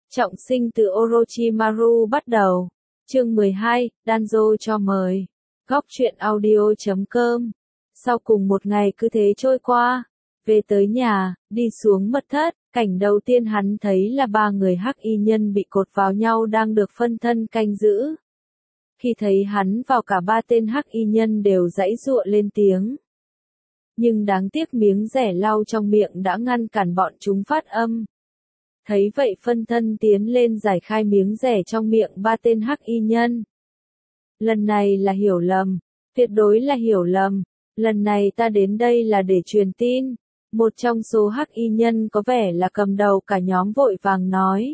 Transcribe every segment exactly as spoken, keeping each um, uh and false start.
Trọng sinh từ Orochimaru bắt đầu. Chương mười hai, Danzo cho mời. Góc truyện audio chấm com. Sau cùng một ngày cứ thế trôi qua, về tới nhà, đi xuống mật thất, cảnh đầu tiên hắn thấy là ba người hắc y nhân bị cột vào nhau đang được phân thân canh giữ. Khi thấy hắn vào, cả ba tên hắc y nhân đều giãy giụa lên tiếng. Nhưng đáng tiếc miếng dẻ lau trong miệng đã ngăn cản bọn chúng phát âm. Thấy vậy phân thân tiến lên giải khai miếng dẻ trong miệng ba tên hắc y nhân. Lần này là hiểu lầm, tuyệt đối là hiểu lầm, lần này ta đến đây là để truyền tin. Một trong số hắc y nhân có vẻ là cầm đầu cả nhóm vội vàng nói.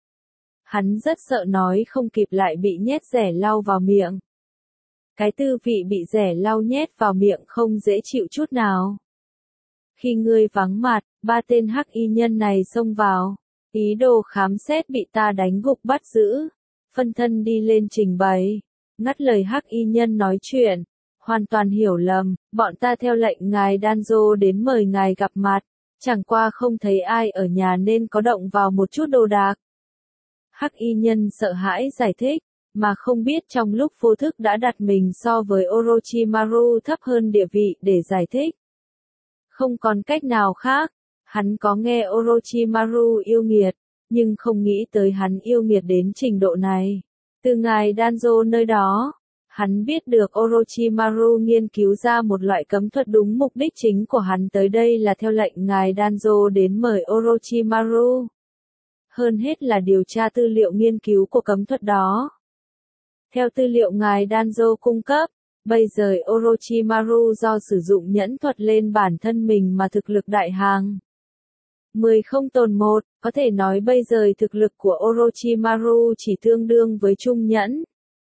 Hắn rất sợ nói không kịp lại bị nhét dẻ lau vào miệng. Cái tư vị bị dẻ lau nhét vào miệng không dễ chịu chút nào. Khi ngươi vắng mặt, ba tên hắc y nhân này xông vào. Ý đồ khám xét bị ta đánh gục bắt giữ. Phân thân đi lên trình bày. Ngắt lời hắc y nhân nói chuyện. Hoàn toàn hiểu lầm, bọn ta theo lệnh ngài Danzo đến mời ngài gặp mặt. Chẳng qua không thấy ai ở nhà nên có động vào một chút đồ đạc. Hắc y nhân sợ hãi giải thích, mà không biết trong lúc vô thức đã đặt mình so với Orochimaru thấp hơn địa vị để giải thích. Không còn cách nào khác. Hắn có nghe Orochimaru yêu nghiệt, nhưng không nghĩ tới hắn yêu nghiệt đến trình độ này. Từ ngài Danzo nơi đó, hắn biết được Orochimaru nghiên cứu ra một loại cấm thuật đúng mục đích chính của hắn tới đây là theo lệnh ngài Danzo đến mời Orochimaru. Hơn hết là điều tra tư liệu nghiên cứu của cấm thuật đó. Theo tư liệu ngài Danzo cung cấp, bây giờ Orochimaru do sử dụng nhẫn thuật lên bản thân mình mà thực lực đại hàng. Mười không tồn một, có thể nói bây giờ thực lực của Orochimaru chỉ tương đương với trung nhẫn.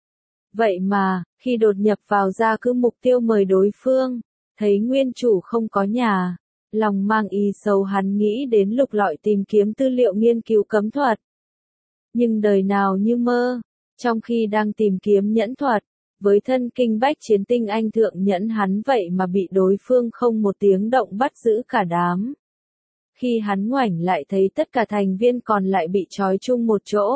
Vậy mà, khi đột nhập vào ra cứ mục tiêu mời đối phương, thấy nguyên chủ không có nhà, lòng mang ý xấu hắn nghĩ đến lục lọi tìm kiếm tư liệu nghiên cứu cấm thuật. Nhưng đời nào như mơ, trong khi đang tìm kiếm nhẫn thuật, với thân kinh bách chiến tinh anh thượng nhẫn hắn vậy mà bị đối phương không một tiếng động bắt giữ cả đám. Khi hắn ngoảnh lại thấy tất cả thành viên còn lại bị trói chung một chỗ.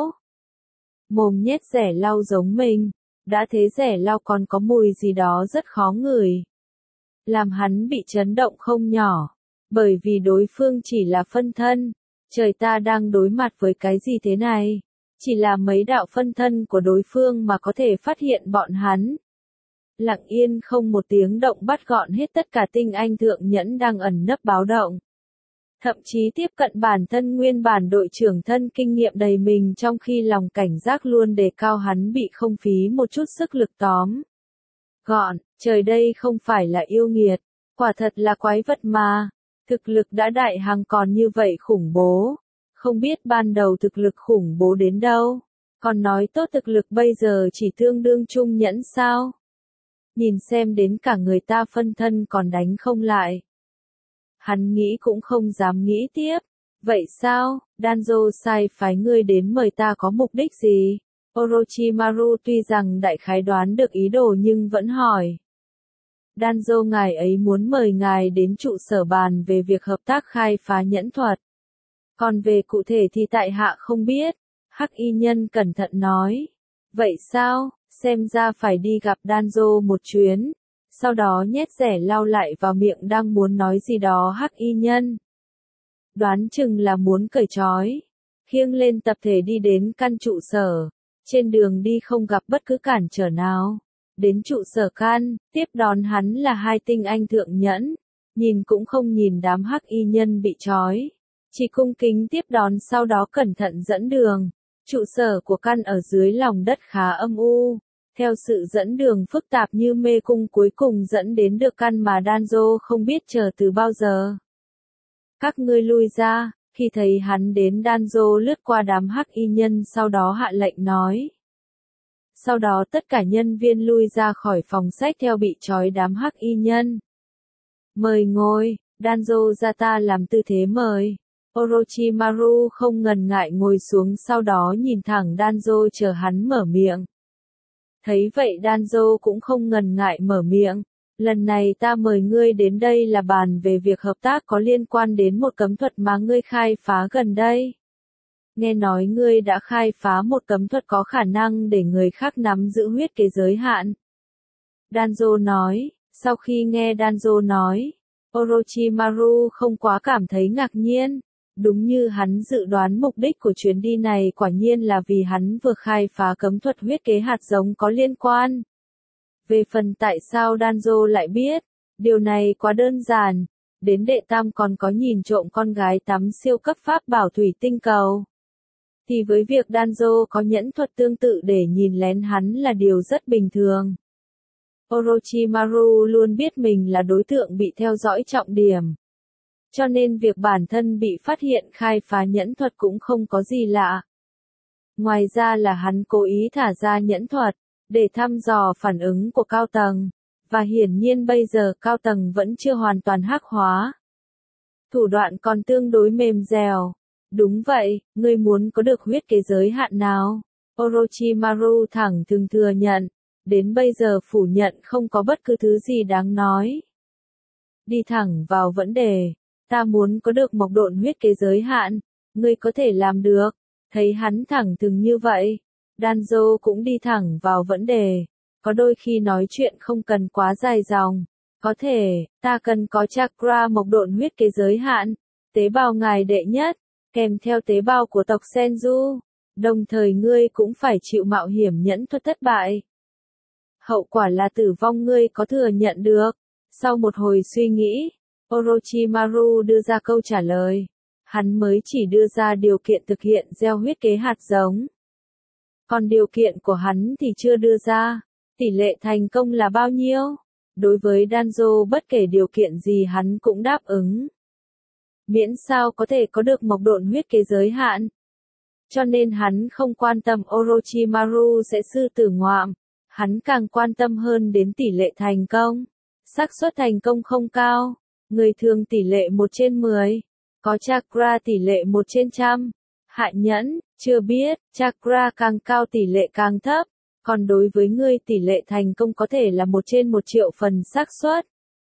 Mồm nhét dẻ lau giống mình, đã thế dẻ lau còn có mùi gì đó rất khó ngửi. Làm hắn bị chấn động không nhỏ, bởi vì đối phương chỉ là phân thân. Trời, ta đang đối mặt với cái gì thế này? Chỉ là mấy đạo phân thân của đối phương mà có thể phát hiện bọn hắn. Lặng yên không một tiếng động bắt gọn hết tất cả tinh anh thượng nhẫn đang ẩn nấp báo động. Thậm chí tiếp cận bản thân nguyên bản đội trưởng thân kinh nghiệm đầy mình trong khi lòng cảnh giác luôn đề cao hắn bị không phí một chút sức lực tóm. Gọn, trời đây không phải là yêu nghiệt, quả thật là quái vật mà. Thực lực đã đại hàng còn như vậy khủng bố. Không biết ban đầu thực lực khủng bố đến đâu. Còn nói tốt thực lực bây giờ chỉ tương đương trung nhẫn sao? Nhìn xem đến cả người ta phân thân còn đánh không lại. Hắn nghĩ cũng không dám nghĩ tiếp. Vậy sao, Danzo sai phái ngươi đến mời ta có mục đích gì? Orochimaru tuy rằng đại khái đoán được ý đồ nhưng vẫn hỏi. Danzo ngài ấy muốn mời ngài đến trụ sở bàn về việc hợp tác khai phá nhẫn thuật. Còn về cụ thể thì tại hạ không biết. Hắc y nhân cẩn thận nói. Vậy sao, xem ra phải đi gặp Danzo một chuyến. Sau đó nhét dẻ lau lại vào miệng đang muốn nói gì đó hắc y nhân. Đoán chừng là muốn cởi trói. Khiêng lên tập thể đi đến căn trụ sở. Trên đường đi không gặp bất cứ cản trở nào. Đến trụ sở căn, tiếp đón hắn là hai tinh anh thượng nhẫn. Nhìn cũng không nhìn đám hắc y nhân bị trói. Chỉ cung kính tiếp đón sau đó cẩn thận dẫn đường. Trụ sở của căn ở dưới lòng đất khá âm u. Theo sự dẫn đường phức tạp như mê cung cuối cùng dẫn đến được căn mà Danzo không biết chờ từ bao giờ. Các ngươi lui ra, khi thấy hắn đến Danzo lướt qua đám hắc y nhân sau đó hạ lệnh nói. Sau đó tất cả nhân viên lui ra khỏi phòng sách theo bị trói đám hắc y nhân. Mời ngồi, Danzo ra ta làm tư thế mời. Orochimaru không ngần ngại ngồi xuống sau đó nhìn thẳng Danzo chờ hắn mở miệng. Thấy vậy Danzo cũng không ngần ngại mở miệng. Lần này ta mời ngươi đến đây là bàn về việc hợp tác có liên quan đến một cấm thuật mà ngươi khai phá gần đây. nghe nói ngươi đã khai phá một cấm thuật có khả năng để người khác nắm giữ huyết kế giới hạn. Danzo nói, sau khi nghe Danzo nói, Orochimaru không quá cảm thấy ngạc nhiên. Đúng như hắn dự đoán, mục đích của chuyến đi này quả nhiên là vì hắn vừa khai phá cấm thuật huyết kế hạt giống có liên quan. Về phần tại sao Danzo lại biết, điều này quá đơn giản, đến đệ tam còn có nhìn trộm con gái tắm siêu cấp pháp bảo thủy tinh cầu. Thì với việc Danzo có nhẫn thuật tương tự để nhìn lén hắn là điều rất bình thường. Orochimaru luôn biết mình là đối tượng bị theo dõi trọng điểm. Cho nên việc bản thân bị phát hiện khai phá nhẫn thuật cũng không có gì lạ. Ngoài ra là hắn cố ý thả ra nhẫn thuật, để thăm dò phản ứng của cao tầng, và hiển nhiên bây giờ cao tầng vẫn chưa hoàn toàn hắc hóa. Thủ đoạn còn tương đối mềm dẻo. Đúng vậy, ngươi muốn có được huyết kế giới hạn nào? Orochimaru thẳng thừng thừa nhận, đến bây giờ phủ nhận không có bất cứ thứ gì đáng nói. Đi thẳng vào vấn đề, ta muốn có được mộc độn huyết kế giới hạn, ngươi có thể làm được. Thấy hắn thẳng thừng như vậy, Danzo cũng đi thẳng vào vấn đề, có đôi khi nói chuyện không cần quá dài dòng. Có thể, ta cần có chakra mộc độn huyết kế giới hạn, tế bào ngài đệ nhất, kèm theo tế bào của tộc Senju, đồng thời ngươi cũng phải chịu mạo hiểm nhẫn thuật thất bại. Hậu quả là tử vong, ngươi có thừa nhận được? Sau một hồi suy nghĩ, Orochimaru đưa ra câu trả lời. Hắn mới chỉ đưa ra điều kiện thực hiện gieo huyết kế hạt giống. Còn điều kiện của hắn thì chưa đưa ra. Tỷ lệ thành công là bao nhiêu? Đối với Danzo bất kể điều kiện gì hắn cũng đáp ứng. Miễn sao có thể có được mộc độn huyết kế giới hạn. Cho nên hắn không quan tâm Orochimaru sẽ sư tử ngoạm. Hắn càng quan tâm hơn đến tỷ lệ thành công. Xác suất thành công không cao. Người thường tỷ lệ một trên mười. Có chakra tỷ lệ một trên trăm. Hạ nhẫn, chưa biết, chakra càng cao tỷ lệ càng thấp. Còn đối với ngươi tỷ lệ thành công có thể là một trên một triệu phần xác suất.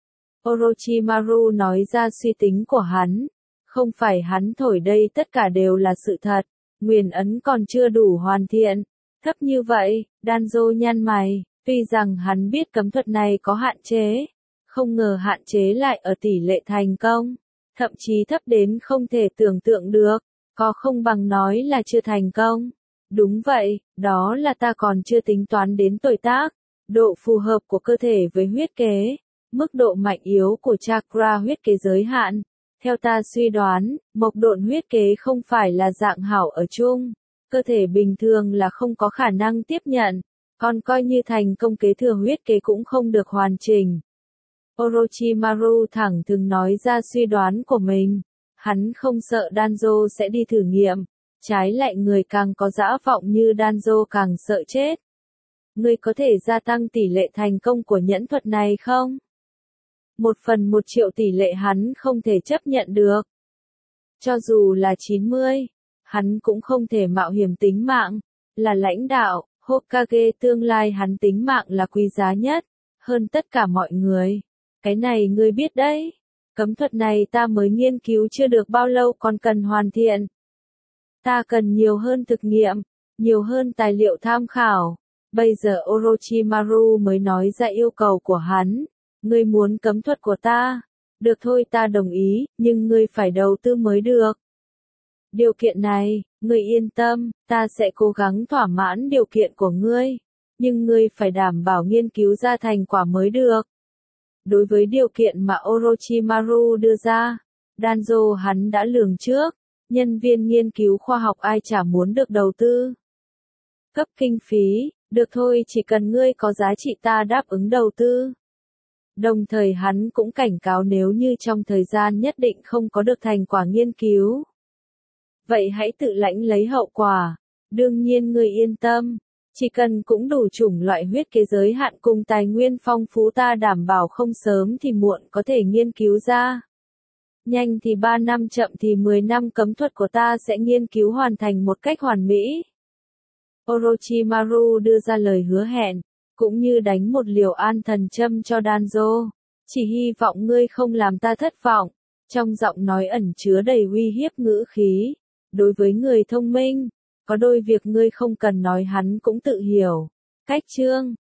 Orochimaru nói ra suy tính của hắn. Không phải hắn thổi đây, tất cả đều là sự thật. Nguyền ấn còn chưa đủ hoàn thiện. Thấp như vậy, Danzo nhăn mày, tuy rằng hắn biết cấm thuật này có hạn chế. Không ngờ hạn chế lại ở tỷ lệ thành công. Thậm chí thấp đến không thể tưởng tượng được. Có không bằng nói là chưa thành công. Đúng vậy, đó là ta còn chưa tính toán đến tuổi tác, độ phù hợp của cơ thể với huyết kế, mức độ mạnh yếu của chakra huyết kế giới hạn. Theo ta suy đoán, mộc độn huyết kế không phải là dạng hảo ở chung, cơ thể bình thường là không có khả năng tiếp nhận, còn coi như thành công kế thừa huyết kế cũng không được hoàn chỉnh. Orochimaru thẳng thừng nói ra suy đoán của mình, hắn không sợ Danzo sẽ đi thử nghiệm. Trái lại người càng có dã vọng như Danzo càng sợ chết. Ngươi có thể gia tăng tỷ lệ thành công của nhẫn thuật này không? Một phần một triệu tỷ lệ hắn không thể chấp nhận được. Cho dù là chín mươi, hắn cũng không thể mạo hiểm tính mạng. Là lãnh đạo, Hokage tương lai hắn tính mạng là quý giá nhất, hơn tất cả mọi người. Cái này ngươi biết đấy. Cấm thuật này ta mới nghiên cứu chưa được bao lâu còn cần hoàn thiện. Ta cần nhiều hơn thực nghiệm, nhiều hơn tài liệu tham khảo. Bây giờ Orochimaru mới nói ra yêu cầu của hắn. Ngươi muốn cấm thuật của ta? Được thôi, ta đồng ý, nhưng ngươi phải đầu tư mới được. Điều kiện này, ngươi yên tâm, ta sẽ cố gắng thỏa mãn điều kiện của ngươi. Nhưng ngươi phải đảm bảo nghiên cứu ra thành quả mới được. Đối với điều kiện mà Orochimaru đưa ra, Danzo hắn đã lường trước. Nhân viên nghiên cứu khoa học ai chả muốn được đầu tư. Cấp kinh phí, được thôi, chỉ cần ngươi có giá trị ta đáp ứng đầu tư. Đồng thời hắn cũng cảnh cáo nếu như trong thời gian nhất định không có được thành quả nghiên cứu. Vậy hãy tự lãnh lấy hậu quả. Đương nhiên ngươi yên tâm. Chỉ cần cũng đủ chủng loại huyết kế giới hạn cùng tài nguyên phong phú ta đảm bảo không sớm thì muộn có thể nghiên cứu ra. Nhanh thì ba năm, chậm thì mười năm, cấm thuật của ta sẽ nghiên cứu hoàn thành một cách hoàn mỹ. Orochimaru đưa ra lời hứa hẹn, cũng như đánh một liều an thần châm cho Danzo. Chỉ hy vọng ngươi không làm ta thất vọng. Trong giọng nói ẩn chứa đầy uy hiếp ngữ khí. Đối với người thông minh, có đôi việc ngươi không cần nói hắn cũng tự hiểu. Cách chương